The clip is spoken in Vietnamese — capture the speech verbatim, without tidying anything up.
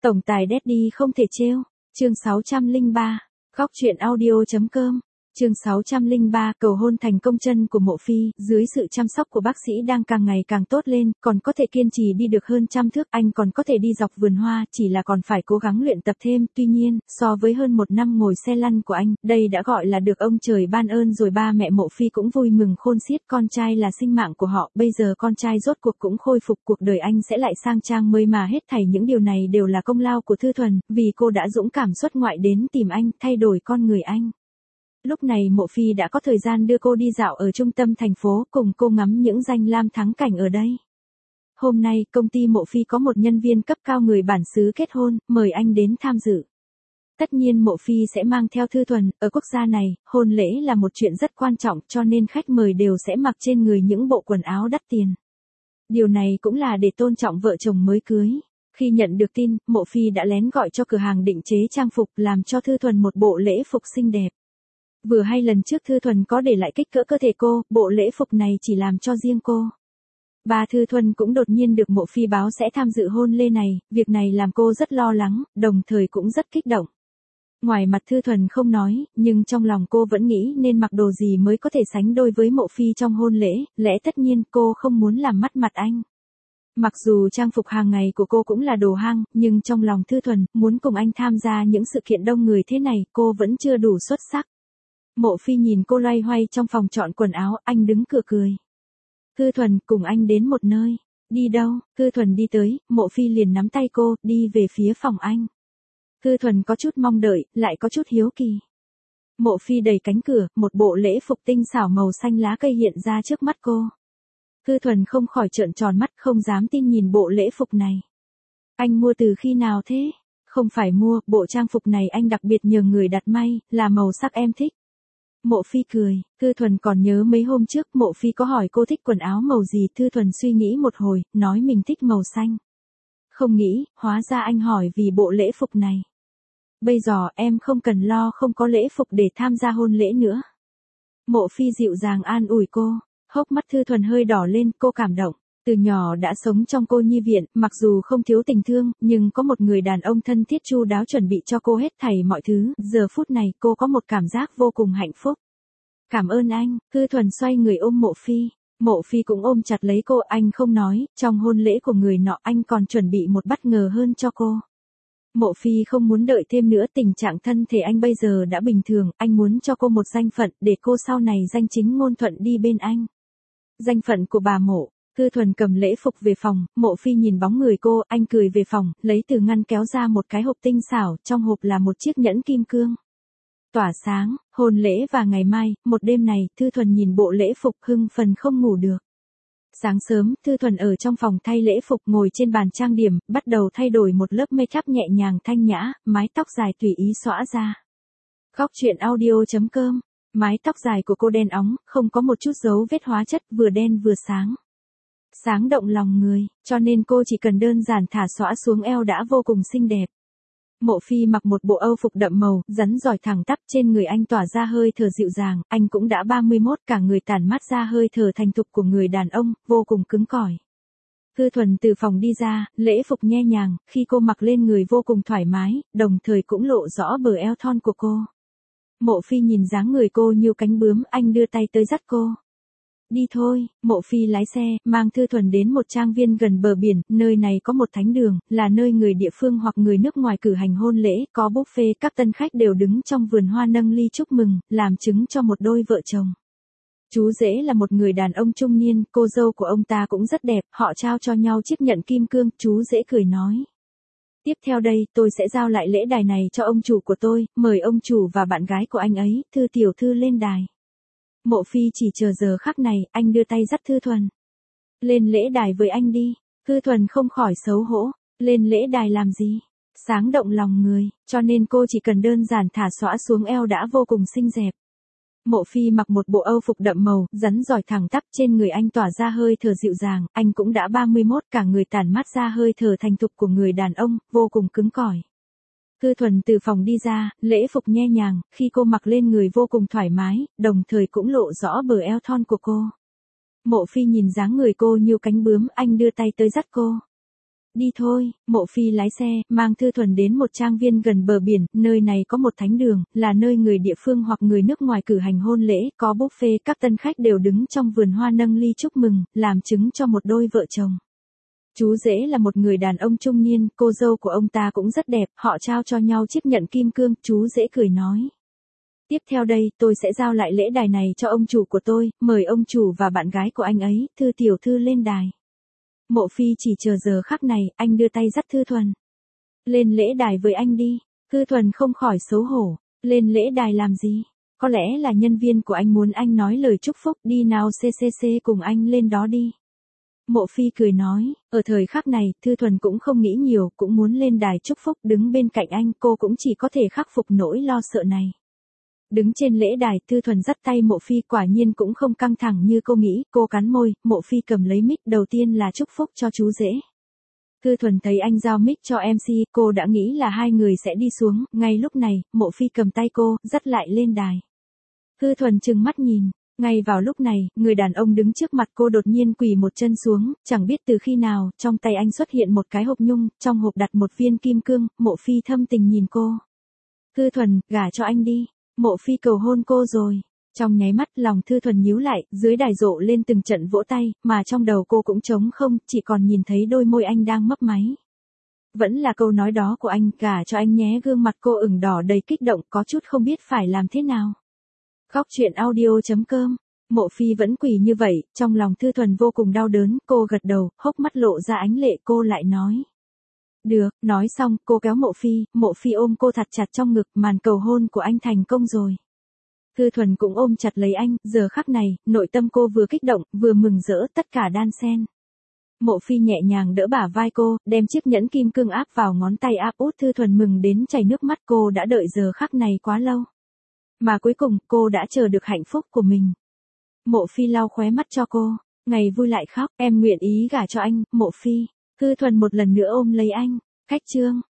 Tổng tài Daddy không thể trêu. Chương sáu trăm lẻ ba. Góc truyện audio chấm com. Chương sáu trăm lẻ ba, cầu hôn thành công. Chân của Mộ Phi, dưới sự chăm sóc của bác sĩ đang càng ngày càng tốt lên, còn có thể kiên trì đi được hơn trăm thước, anh còn có thể đi dọc vườn hoa, chỉ là còn phải cố gắng luyện tập thêm, tuy nhiên, so với hơn một năm ngồi xe lăn của anh, đây đã gọi là được ông trời ban ơn rồi. Ba mẹ Mộ Phi cũng vui mừng khôn xiết, con trai là sinh mạng của họ, bây giờ con trai rốt cuộc cũng khôi phục, cuộc đời anh sẽ lại sang trang mới mà hết thảy những điều này đều là công lao của Thư Thuần, vì cô đã dũng cảm xuất ngoại đến tìm anh, thay đổi con người anh. Lúc này Mộ Phi đã có thời gian đưa cô đi dạo ở trung tâm thành phố, cùng cô ngắm những danh lam thắng cảnh ở đây. Hôm nay, công ty Mộ Phi có một nhân viên cấp cao người bản xứ kết hôn, mời anh đến tham dự. Tất nhiên Mộ Phi sẽ mang theo Thư Thuần, ở quốc gia này, hôn lễ là một chuyện rất quan trọng cho nên khách mời đều sẽ mặc trên người những bộ quần áo đắt tiền. Điều này cũng là để tôn trọng vợ chồng mới cưới. Khi nhận được tin, Mộ Phi đã lén gọi cho cửa hàng định chế trang phục làm cho Thư Thuần một bộ lễ phục xinh đẹp. Vừa hay lần trước Thư Thuần có để lại kích cỡ cơ thể cô, bộ lễ phục này chỉ làm cho riêng cô. Ba Thư Thuần cũng đột nhiên được Mộ Phi báo sẽ tham dự hôn lễ này, việc này làm cô rất lo lắng, đồng thời cũng rất kích động. Ngoài mặt Thư Thuần không nói, nhưng trong lòng cô vẫn nghĩ nên mặc đồ gì mới có thể sánh đôi với Mộ Phi trong hôn lễ, lẽ tất nhiên cô không muốn làm mất mặt anh. Mặc dù trang phục hàng ngày của cô cũng là đồ hang, nhưng trong lòng Thư Thuần, muốn cùng anh tham gia những sự kiện đông người thế này, cô vẫn chưa đủ xuất sắc. Mộ Phi nhìn cô loay hoay trong phòng chọn quần áo, anh đứng cửa cười. Thư Thuần, cùng anh đến một nơi. Đi đâu? Thư Thuần đi tới, Mộ Phi liền nắm tay cô, đi về phía phòng anh. Thư Thuần có chút mong đợi, lại có chút hiếu kỳ. Mộ Phi đẩy cánh cửa, một bộ lễ phục tinh xảo màu xanh lá cây hiện ra trước mắt cô. Thư Thuần không khỏi trợn tròn mắt, không dám tin nhìn bộ lễ phục này. Anh mua từ khi nào thế? Không phải mua, bộ trang phục này anh đặc biệt nhờ người đặt may, là màu sắc em thích. Mộ Phi cười, Thư Thuần còn nhớ mấy hôm trước Mộ Phi có hỏi cô thích quần áo màu gì, Thư Thuần suy nghĩ một hồi, nói mình thích màu xanh. Không nghĩ, hóa ra anh hỏi vì bộ lễ phục này. Bây giờ em không cần lo không có lễ phục để tham gia hôn lễ nữa. Mộ Phi dịu dàng an ủi cô, hốc mắt Thư Thuần hơi đỏ lên, cô cảm động. Từ nhỏ đã sống trong cô nhi viện, mặc dù không thiếu tình thương, nhưng có một người đàn ông thân thiết chu đáo chuẩn bị cho cô hết thảy mọi thứ, giờ phút này cô có một cảm giác vô cùng hạnh phúc. Cảm ơn anh, Thư Thuần xoay người ôm Mộ Phi. Mộ Phi cũng ôm chặt lấy cô, anh không nói, trong hôn lễ của người nọ anh còn chuẩn bị một bất ngờ hơn cho cô. Mộ Phi không muốn đợi thêm nữa, tình trạng thân thể anh bây giờ đã bình thường, anh muốn cho cô một danh phận để cô sau này danh chính ngôn thuận đi bên anh. Danh phận của bà Mộ. Thư Thuần cầm lễ phục về phòng, Mộ Phi nhìn bóng người cô, anh cười về phòng, lấy từ ngăn kéo ra một cái hộp tinh xảo, trong hộp là một chiếc nhẫn kim cương. Tỏa sáng, hôn lễ và ngày mai, một đêm này, Thư Thuần nhìn bộ lễ phục hưng phấn không ngủ được. Sáng sớm, Thư Thuần ở trong phòng thay lễ phục ngồi trên bàn trang điểm, bắt đầu thay đổi một lớp make up nhẹ nhàng thanh nhã, mái tóc dài tùy ý xõa ra. Góc truyện audio chấm com, mái tóc dài của cô đen óng, không có một chút dấu vết hóa chất, vừa đen vừa sáng. Sáng động lòng người, cho nên cô chỉ cần đơn giản thả xõa xuống eo đã vô cùng xinh đẹp. Mộ Phi mặc một bộ âu phục đậm màu, rắn giỏi thẳng tắp, trên người anh tỏa ra hơi thở dịu dàng, anh cũng đã ba mươi mốt, cả người tản mát ra hơi thở thành thục của người đàn ông, vô cùng cứng cỏi. Thư Thuần từ phòng đi ra, lễ phục nhẹ nhàng, khi cô mặc lên người vô cùng thoải mái, đồng thời cũng lộ rõ bờ eo thon của cô. Mộ Phi nhìn dáng người cô như cánh bướm, anh đưa tay tới dắt cô. Đi thôi, Mộ Phi lái xe, mang Thư Thuần đến một trang viên gần bờ biển, nơi này có một thánh đường, là nơi người địa phương hoặc người nước ngoài cử hành hôn lễ, có buffet, các tân khách đều đứng trong vườn hoa nâng ly chúc mừng, làm chứng cho một đôi vợ chồng. Chú rể là một người đàn ông trung niên, cô dâu của ông ta cũng rất đẹp, họ trao cho nhau chiếc nhẫn kim cương, chú rể cười nói. Tiếp theo đây, tôi sẽ giao lại lễ đài này cho ông chủ của tôi, mời ông chủ và bạn gái của anh ấy, Thư tiểu thư lên đài. Mộ Phi chỉ chờ giờ khắc này, anh đưa tay dắt Thư Thuần. Lên lễ đài với anh đi. Thư Thuần không khỏi xấu hổ. Lên lễ đài làm gì? Sáng động lòng người, cho nên cô chỉ cần đơn giản thả xõa xuống eo đã vô cùng xinh đẹp. Mộ Phi mặc một bộ âu phục đậm màu, rắn giỏi thẳng tắp, trên người anh tỏa ra hơi thở dịu dàng, anh cũng đã ba mươi mốt, cả người tản mát ra hơi thở thành thục của người đàn ông, vô cùng cứng cỏi. Thư Thuần từ phòng đi ra, lễ phục nhẹ nhàng, khi cô mặc lên người vô cùng thoải mái, đồng thời cũng lộ rõ bờ eo thon của cô. Mộ Phi nhìn dáng người cô như cánh bướm, anh đưa tay tới dắt cô. Đi thôi, Mộ Phi lái xe, mang Thư Thuần đến một trang viên gần bờ biển, nơi này có một thánh đường, là nơi người địa phương hoặc người nước ngoài cử hành hôn lễ, có buffet, các tân khách đều đứng trong vườn hoa nâng ly chúc mừng, làm chứng cho một đôi vợ chồng. Chú rể là một người đàn ông trung niên, cô dâu của ông ta cũng rất đẹp, họ trao cho nhau chiếc nhẫn kim cương, chú rể cười nói. Tiếp theo đây, tôi sẽ giao lại lễ đài này cho ông chủ của tôi, mời ông chủ và bạn gái của anh ấy, Thư tiểu thư lên đài. Mộ Phi chỉ chờ giờ khắc này, anh đưa tay dắt Thư Thuần. Lên lễ đài với anh đi. Thư Thuần không khỏi xấu hổ. Lên lễ đài làm gì? Có lẽ là nhân viên của anh muốn anh nói lời chúc phúc, đi nào ccc cùng anh lên đó đi. Mộ Phi cười nói, ở thời khắc này, Thư Thuần cũng không nghĩ nhiều, cũng muốn lên đài chúc phúc đứng bên cạnh anh, cô cũng chỉ có thể khắc phục nỗi lo sợ này. Đứng trên lễ đài, Thư Thuần dắt tay Mộ Phi, quả nhiên cũng không căng thẳng như cô nghĩ, cô cắn môi, Mộ Phi cầm lấy mic, đầu tiên là chúc phúc cho chú rể. Thư Thuần thấy anh giao mic cho em xê, cô đã nghĩ là hai người sẽ đi xuống, ngay lúc này, Mộ Phi cầm tay cô, dắt lại lên đài. Thư Thuần trừng mắt nhìn, ngay vào lúc này, người đàn ông đứng trước mặt cô đột nhiên quỳ một chân xuống, chẳng biết từ khi nào, trong tay anh xuất hiện một cái hộp nhung, trong hộp đặt một viên kim cương, Mộ Phi thâm tình nhìn cô. Thư Thuần, gả cho anh đi. Mộ Phi cầu hôn cô rồi. Trong nháy mắt lòng Thư Thuần nhíu lại, dưới đài rộ lên từng trận vỗ tay, mà trong đầu cô cũng trống không, chỉ còn nhìn thấy đôi môi anh đang mấp máy. Vẫn là câu nói đó của anh, gả cho anh nhé, gương mặt cô ửng đỏ đầy kích động, có chút không biết phải làm thế nào. Góc truyện audio chấm com. Mộ Phi vẫn quỳ như vậy, trong lòng Thư Thuần vô cùng đau đớn, cô gật đầu, hốc mắt lộ ra ánh lệ, cô lại nói. Được, nói xong, cô kéo Mộ Phi, Mộ Phi ôm cô thật chặt trong ngực, màn cầu hôn của anh thành công rồi. Thư Thuần cũng ôm chặt lấy anh, giờ khắc này, nội tâm cô vừa kích động, vừa mừng rỡ, tất cả đan xen. Mộ Phi nhẹ nhàng đỡ bả vai cô, đem chiếc nhẫn kim cương áp vào ngón tay áp út, Thư Thuần mừng đến chảy nước mắt, cô đã đợi giờ khắc này quá lâu. Mà cuối cùng, cô đã chờ được hạnh phúc của mình. Mộ Phi lau khóe mắt cho cô, ngày vui lại khóc, em nguyện ý gả cho anh, Mộ Phi. Thư Thuần một lần nữa ôm lấy anh, khách trương.